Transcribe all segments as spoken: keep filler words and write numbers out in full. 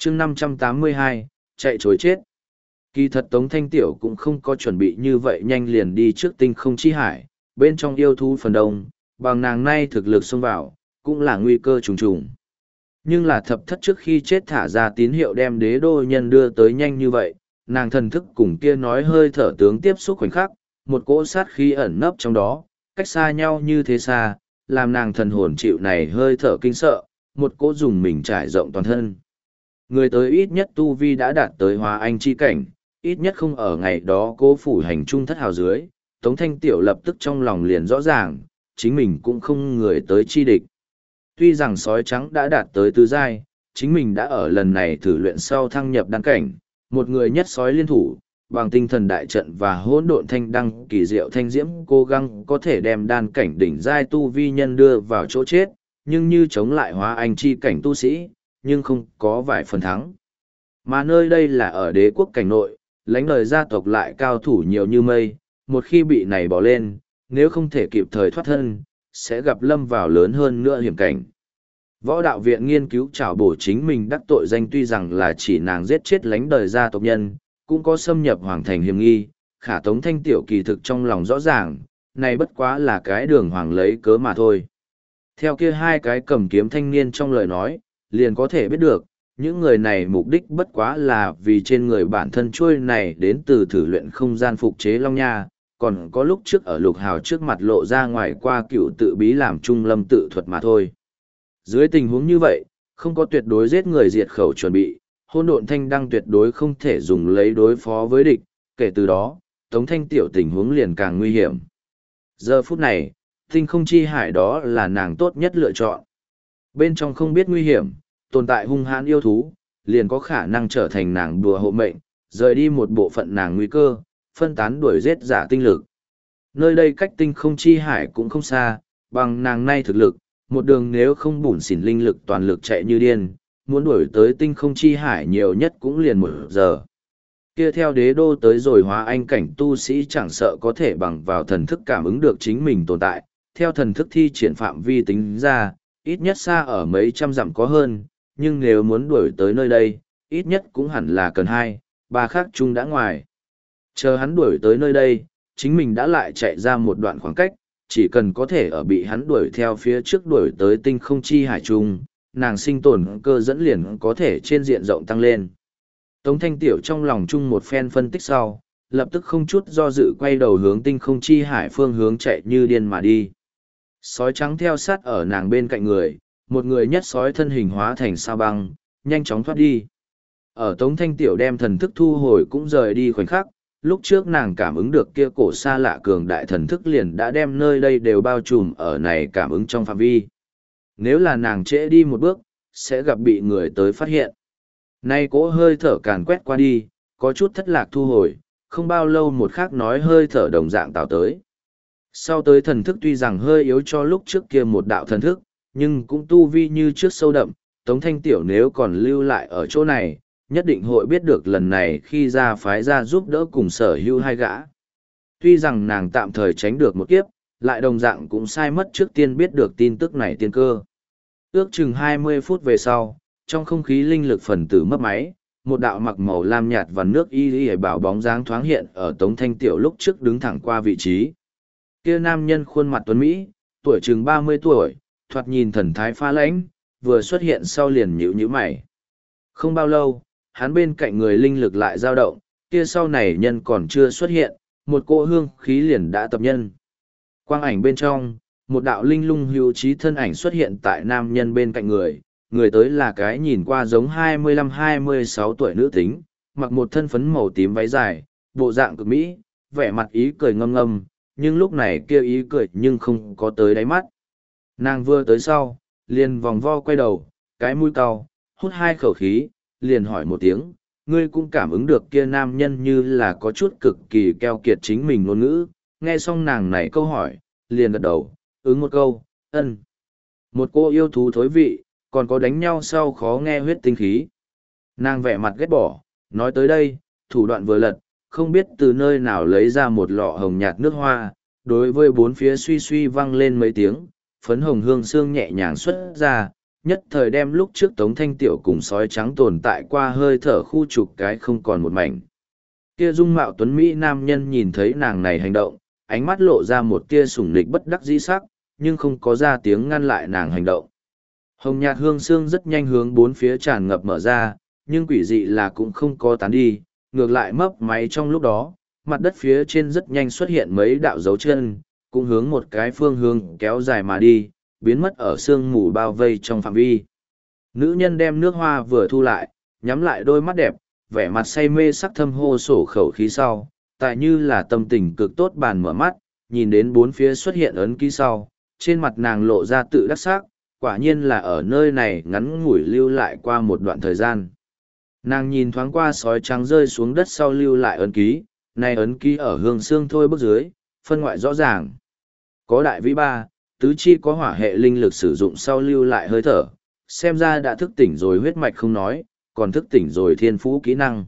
chương năm trăm tám mươi hai, chạy chối chết. Kỳ thật Tống Thanh Tiểu cũng không có chuẩn bị như vậy nhanh liền đi trước tinh không chi hải, bên trong yêu thú phần đông, bằng nàng nay thực lực xông vào, cũng là nguy cơ trùng trùng. Nhưng là thập thất trước khi chết thả ra tín hiệu đem đế đô nhân đưa tới nhanh như vậy, nàng thần thức cùng kia nói hơi thở tướng tiếp xúc khoảnh khắc, một cỗ sát khí ẩn nấp trong đó, cách xa nhau như thế xa, làm nàng thần hồn chịu này hơi thở kinh sợ, một cỗ dùng mình trải rộng toàn thân. Người tới ít nhất tu vi đã đạt tới hóa anh chi cảnh, ít nhất không ở ngày đó cố phủ hành trung thất hào dưới, Tống Thanh Tiểu lập tức trong lòng liền rõ ràng, chính mình cũng không người tới chi địch. Tuy rằng sói trắng đã đạt tới tứ giai, chính mình đã ở lần này thử luyện sau thăng nhập đăng cảnh, một người nhất sói liên thủ, bằng tinh thần đại trận và hỗn độn thanh đăng kỳ diệu thanh diễm cố gắng có thể đem đan cảnh đỉnh giai tu vi nhân đưa vào chỗ chết, nhưng như chống lại hóa anh chi cảnh tu sĩ, nhưng không có vài phần thắng. Mà nơi đây là ở đế quốc cảnh nội, lãnh đời gia tộc lại cao thủ nhiều như mây, một khi bị này bỏ lên, nếu không thể kịp thời thoát thân, sẽ gặp lâm vào lớn hơn nữa hiểm cảnh. Võ đạo viện nghiên cứu trảo bổ chính mình đắc tội danh tuy rằng là chỉ nàng giết chết lãnh đời gia tộc nhân, cũng có xâm nhập hoàng thành hiểm nghi, khả Tống Thanh Tiểu kỳ thực trong lòng rõ ràng, này bất quá là cái đường hoàng lấy cớ mà thôi. Theo kia hai cái cầm kiếm thanh niên trong lời nói, liền có thể biết được, những người này mục đích bất quá là vì trên người bản thân trôi này đến từ thử luyện không gian phục chế long nha, còn có lúc trước ở lục hào trước mặt lộ ra ngoài qua cựu tự bí làm trung lâm tự thuật mà thôi. Dưới tình huống như vậy, không có tuyệt đối giết người diệt khẩu chuẩn bị, hôn độn thanh đăng tuyệt đối không thể dùng lấy đối phó với địch, kể từ đó, Tống Thanh Tiểu tình huống liền càng nguy hiểm. Giờ phút này, tinh không chi hải đó là nàng tốt nhất lựa chọn. Bên trong không biết nguy hiểm, tồn tại hung hãn yêu thú, liền có khả năng trở thành nàng đùa hộ mệnh, rời đi một bộ phận nàng nguy cơ, phân tán đuổi giết giả tinh lực. Nơi đây cách tinh không chi hải cũng không xa, bằng nàng nay thực lực, một đường nếu không bủn xỉn linh lực toàn lực chạy như điên, muốn đuổi tới tinh không chi hải nhiều nhất cũng liền một giờ. Kia theo đế đô tới rồi hóa anh cảnh tu sĩ chẳng sợ có thể bằng vào thần thức cảm ứng được chính mình tồn tại, theo thần thức thi triển phạm vi tính ra, ít nhất xa ở mấy trăm dặm có hơn, nhưng nếu muốn đuổi tới nơi đây, ít nhất cũng hẳn là cần hai, ba khắc chung đã ngoài. Chờ hắn đuổi tới nơi đây, chính mình đã lại chạy ra một đoạn khoảng cách, chỉ cần có thể ở bị hắn đuổi theo phía trước đuổi tới tinh không chi hải trung, nàng sinh tồn cơ dẫn liền có thể trên diện rộng tăng lên. Tống Thanh Tiểu trong lòng chung một phen phân tích sau, lập tức không chút do dự quay đầu hướng tinh không chi hải phương hướng chạy như điên mà đi. Sói trắng theo sát ở nàng bên cạnh người, một người nhất sói thân hình hóa thành sao băng, nhanh chóng thoát đi. Ở Tống Thanh Tiểu đem thần thức thu hồi cũng rời đi khoảnh khắc, lúc trước nàng cảm ứng được kia cổ xa lạ cường đại thần thức liền đã đem nơi đây đều bao trùm ở này cảm ứng trong phạm vi. Nếu là nàng trễ đi một bước, sẽ gặp bị người tới phát hiện. Nay cỗ hơi thở càn quét qua đi, có chút thất lạc thu hồi, không bao lâu một khắc nói hơi thở đồng dạng tạo tới. Sau tới thần thức tuy rằng hơi yếu cho lúc trước kia một đạo thần thức, nhưng cũng tu vi như trước sâu đậm, Tống Thanh Tiểu nếu còn lưu lại ở chỗ này, nhất định hội biết được lần này khi ra phái ra giúp đỡ cùng sở hữu hai gã. Tuy rằng nàng tạm thời tránh được một kiếp, lại đồng dạng cũng sai mất trước tiên biết được tin tức này tiên cơ. Ước chừng hai mươi phút về sau, trong không khí linh lực phần tử mất máy, một đạo mặc màu lam nhạt và nước y y bảo bóng dáng thoáng hiện ở Tống Thanh Tiểu lúc trước đứng thẳng qua vị trí. Kia nam nhân khuôn mặt tuấn Mỹ, tuổi chừng ba mươi tuổi, thoạt nhìn thần thái pha lãnh, vừa xuất hiện sau liền nhíu nhíu mày. Không bao lâu, hắn bên cạnh người linh lực lại dao động, kia sau này nhân còn chưa xuất hiện, một cỗ hương khí liền đã tập nhân. Quang ảnh bên trong, một đạo linh lung hữu trí thân ảnh xuất hiện tại nam nhân bên cạnh người, người tới là cái nhìn qua giống hai mươi lăm hai mươi sáu tuổi nữ tính, mặc một thân phấn màu tím váy dài, bộ dạng cực mỹ, vẻ mặt ý cười ngâm ngâm, nhưng lúc này kia ý cười nhưng không có tới đáy mắt. Nàng vừa tới sau, liền vòng vo quay đầu, cái mũi cau, hút hai khẩu khí, liền hỏi một tiếng, ngươi cũng cảm ứng được kia nam nhân như là có chút cực kỳ keo kiệt chính mình ngôn ngữ, nghe xong nàng này câu hỏi, liền gật đầu, ứng một câu, ân. Một cô yêu thú thối vị, còn có đánh nhau sau khó nghe huyết tinh khí. Nàng vẻ mặt ghét bỏ, nói tới đây, thủ đoạn vừa lật, không biết từ nơi nào lấy ra một lọ hồng nhạt nước hoa, đối với bốn phía suy suy văng lên mấy tiếng, phấn hồng hương sương nhẹ nhàng xuất ra, nhất thời đem lúc trước Tống Thanh Tiểu cùng sói trắng tồn tại qua hơi thở khu trục cái không còn một mảnh. Kia dung mạo tuấn Mỹ nam nhân nhìn thấy nàng này hành động, ánh mắt lộ ra một tia sủng nịch bất đắc dĩ sắc, nhưng không có ra tiếng ngăn lại nàng hành động. Hồng nhạt hương sương rất nhanh hướng bốn phía tràn ngập mở ra, nhưng quỷ dị là cũng không có tán đi, ngược lại mấp máy trong lúc đó, mặt đất phía trên rất nhanh xuất hiện mấy đạo dấu chân, cũng hướng một cái phương hướng kéo dài mà đi, biến mất ở sương mù bao vây trong phạm vi. Nữ nhân đem nước hoa vừa thu lại, nhắm lại đôi mắt đẹp, vẻ mặt say mê sắc thâm hô sổ khẩu khí sau, tại như là tâm tình cực tốt bàn mở mắt, nhìn đến bốn phía xuất hiện ấn ký sau, trên mặt nàng lộ ra tự đắc sắc, quả nhiên là ở nơi này ngắn ngủi lưu lại qua một đoạn thời gian. Nàng nhìn thoáng qua sói trắng rơi xuống đất sau lưu lại ấn ký, này ấn ký ở hương xương thôi bước dưới, phân ngoại rõ ràng. Có đại vĩ ba, tứ chi có hỏa hệ linh lực sử dụng sau lưu lại hơi thở, xem ra đã thức tỉnh rồi huyết mạch không nói, còn thức tỉnh rồi thiên phú kỹ năng.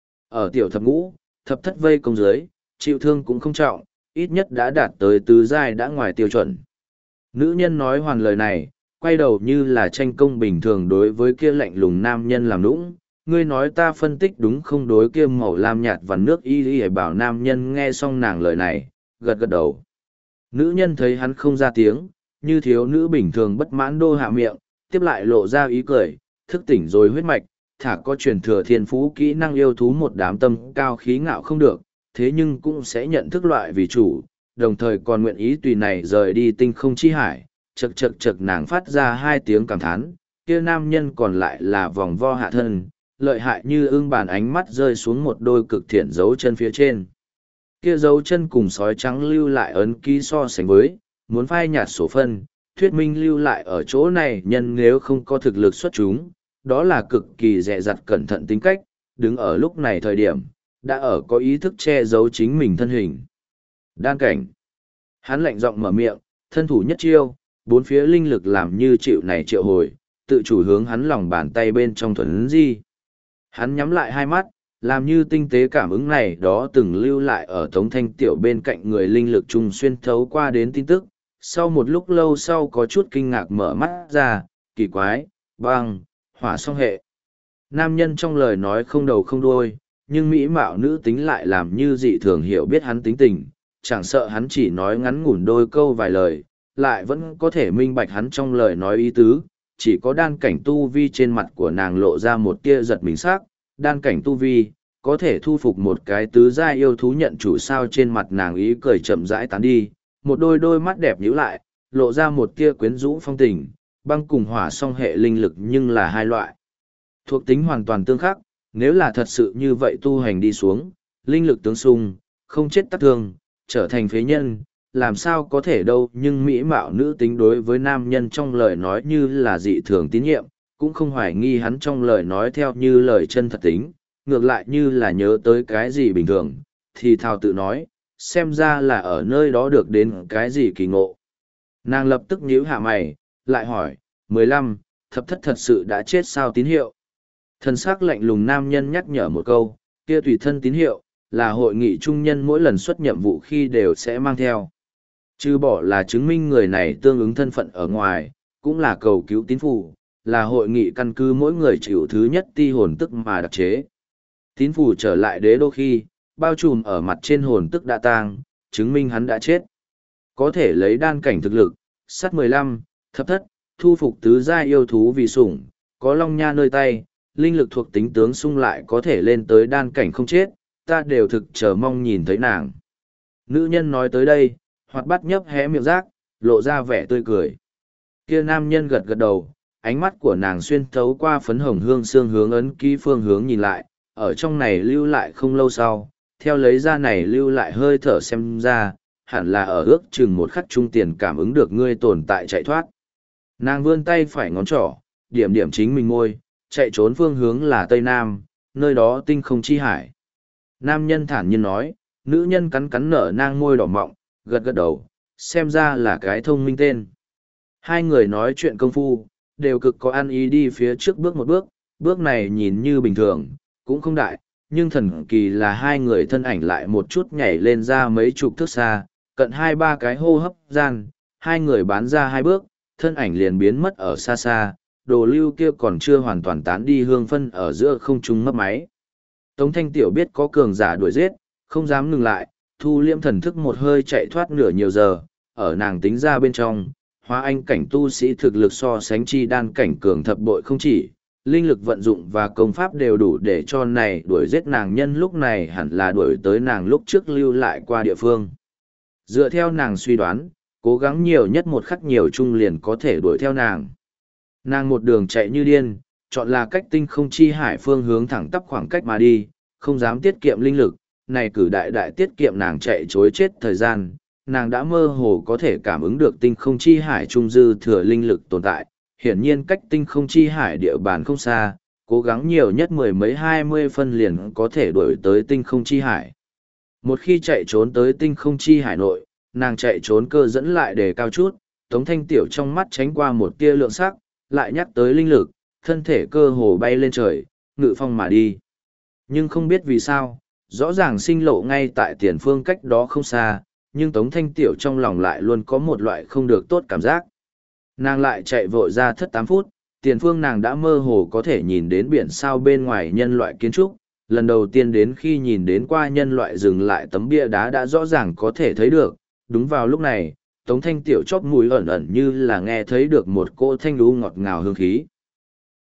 Ở tiểu thập ngũ, thập thất vây công dưới, chịu thương cũng không trọng, ít nhất đã đạt tới tứ giai đã ngoài tiêu chuẩn. Nữ nhân nói hoàn lời này, quay đầu như là tranh công bình thường đối với kia lạnh lùng nam nhân làm nũng. Ngươi nói ta phân tích đúng không? Đối kia màu lam nhạt và nước y y bảo nam nhân nghe xong nàng lời này, gật gật đầu. Nữ nhân thấy hắn không ra tiếng, như thiếu nữ bình thường bất mãn đô hạ miệng, tiếp lại lộ ra ý cười, thức tỉnh rồi huyết mạch, thả có truyền thừa thiên phú kỹ năng yêu thú một đám tâm cao khí ngạo không được, thế nhưng cũng sẽ nhận thức loại vì chủ, đồng thời còn nguyện ý tùy này rời đi tinh không chi hải, chật chật chật nàng phát ra hai tiếng cảm thán, kia nam nhân còn lại là vòng vo hạ thân, lợi hại như ưng bàn ánh mắt rơi xuống một đôi cực thiện dấu chân phía trên. Kia dấu chân cùng sói trắng lưu lại ấn ký so sánh với, muốn phai nhạt sổ phân, thuyết minh lưu lại ở chỗ này nhân nếu không có thực lực xuất chúng, đó là cực kỳ dè dặt cẩn thận tính cách, đứng ở lúc này thời điểm, đã ở có ý thức che giấu chính mình thân hình. Đan cảnh. Hắn lạnh giọng mở miệng, thân thủ nhất chiêu, bốn phía linh lực làm như chịu này triệu hồi, tự chủ hướng hắn lòng bàn tay bên trong thuần di. Hắn nhắm lại hai mắt, làm như tinh tế cảm ứng này đó từng lưu lại ở Tống Thanh Tiểu bên cạnh người linh lực trùng xuyên thấu qua đến tin tức. Sau một lúc lâu sau có chút kinh ngạc mở mắt ra, kỳ quái, băng, hỏa song hệ. Nam nhân trong lời nói không đầu không đuôi, nhưng mỹ mạo nữ tính lại làm như dị thường hiểu biết hắn tính tình, chẳng sợ hắn chỉ nói ngắn ngủn đôi câu vài lời, lại vẫn có thể minh bạch hắn trong lời nói ý tứ, chỉ có đan cảnh tu vi trên mặt của nàng lộ ra một tia giật mình sắc, đan cảnh tu vi, có thể thu phục một cái tứ gia yêu thú nhận chủ sao trên mặt nàng ý cười chậm rãi tán đi, một đôi đôi mắt đẹp nhíu lại, lộ ra một tia quyến rũ phong tình, băng cùng hỏa song hệ linh lực nhưng là hai loại. Thuộc tính hoàn toàn tương khắc, nếu là thật sự như vậy tu hành đi xuống, linh lực tương xung, không chết tắc thương, trở thành phế nhân, làm sao có thể đâu nhưng mỹ mạo nữ tính đối với nam nhân trong lời nói như là dị thường tín nhiệm, cũng không hoài nghi hắn trong lời nói theo như lời chân thật tính, ngược lại như là nhớ tới cái gì bình thường, thì thào tự nói, xem ra là ở nơi đó được đến cái gì kỳ ngộ. Nàng lập tức nhíu hạ mày, lại hỏi, mười lăm, thập thất thật sự đã chết sao tín hiệu? Thân xác lạnh lùng nam nhân nhắc nhở một câu, kia tùy thân tín hiệu, là hội nghị trung nhân mỗi lần xuất nhiệm vụ khi đều sẽ mang theo. Chứ bỏ là chứng minh người này tương ứng thân phận ở ngoài, cũng là cầu cứu tín phủ, là hội nghị căn cứ mỗi người chịu thứ nhất ti hồn tức mà đặc chế. Tín phủ trở lại đế đô khi, bao trùm ở mặt trên hồn tức đã tang, chứng minh hắn đã chết. Có thể lấy đan cảnh thực lực, sắt mười lăm, thập thất, thu phục tứ gia yêu thú vì sủng, có long nha nơi tay, linh lực thuộc tính tướng sung lại có thể lên tới đan cảnh không chết, ta đều thực chờ mong nhìn thấy nàng. Nữ nhân nói tới đây, hoạt bát nhấp hé miệng rác, lộ ra vẻ tươi cười. Kia nam nhân gật gật đầu, ánh mắt của nàng xuyên thấu qua phấn hồng hương xương hướng ấn ký phương hướng nhìn lại, ở trong này lưu lại không lâu sau, theo lấy ra này lưu lại hơi thở xem ra, hẳn là ở ước chừng một khắc trung tiền cảm ứng được ngươi tồn tại chạy thoát. Nàng vươn tay phải ngón trỏ, điểm điểm chính mình môi, chạy trốn phương hướng là Tây Nam, nơi đó tinh không chi hải. Nam nhân thản nhiên nói, nữ nhân cắn cắn nở nang môi đỏ mọng, gật gật đầu, xem ra là cái thông minh tên. Hai người nói chuyện công phu, đều cực có ăn ý đi phía trước bước một bước, bước này nhìn như bình thường, cũng không đại, nhưng thần kỳ là hai người thân ảnh lại một chút nhảy lên ra mấy chục thước xa, cận hai ba cái hô hấp gian, hai người bán ra hai bước, thân ảnh liền biến mất ở xa xa, đồ lưu kia còn chưa hoàn toàn tán đi hương phân ở giữa không trung mấp máy. Tống Thanh Tiểu biết có cường giả đuổi giết, không dám ngừng lại, thu liễm thần thức một hơi chạy thoát nửa nhiều giờ, ở nàng tính ra bên trong, hóa anh cảnh tu sĩ thực lực so sánh chi đan cảnh cường thập bội không chỉ, linh lực vận dụng và công pháp đều đủ để cho này đuổi giết nàng nhân lúc này hẳn là đuổi tới nàng lúc trước lưu lại qua địa phương. Dựa theo nàng suy đoán, cố gắng nhiều nhất một khắc nhiều chung liền có thể đuổi theo nàng. Nàng một đường chạy như điên, chọn là cách tinh không chi hải phương hướng thẳng tắp khoảng cách mà đi, không dám tiết kiệm linh lực, này cử đại đại tiết kiệm nàng chạy chối chết thời gian, nàng đã mơ hồ có thể cảm ứng được tinh không chi hải trung dư thừa linh lực tồn tại, hiển nhiên cách tinh không chi hải địa bàn không xa, cố gắng nhiều nhất mười mấy hai mươi phân liền có thể đuổi tới tinh không chi hải. Một khi chạy trốn tới tinh không chi hải nội, nàng chạy trốn cơ dẫn lại đề cao chút, Tống Thanh Tiểu trong mắt tránh qua một tia lượng sắc, lại nhắc tới linh lực, thân thể cơ hồ bay lên trời, ngự phong mà đi. Nhưng không biết vì sao, rõ ràng sinh lộ ngay tại tiền phương cách đó không xa, nhưng Tống Thanh Tiểu trong lòng lại luôn có một loại không được tốt cảm giác. Nàng lại chạy vội ra thất tám phút, tiền phương nàng đã mơ hồ có thể nhìn đến biển sao bên ngoài nhân loại kiến trúc. Lần đầu tiên đến khi nhìn đến qua nhân loại dừng lại tấm bia đá đã rõ ràng có thể thấy được. Đúng vào lúc này, Tống Thanh Tiểu chóp mũi ẩn ẩn như là nghe thấy được một cỗ thanh lũ ngọt ngào hương khí.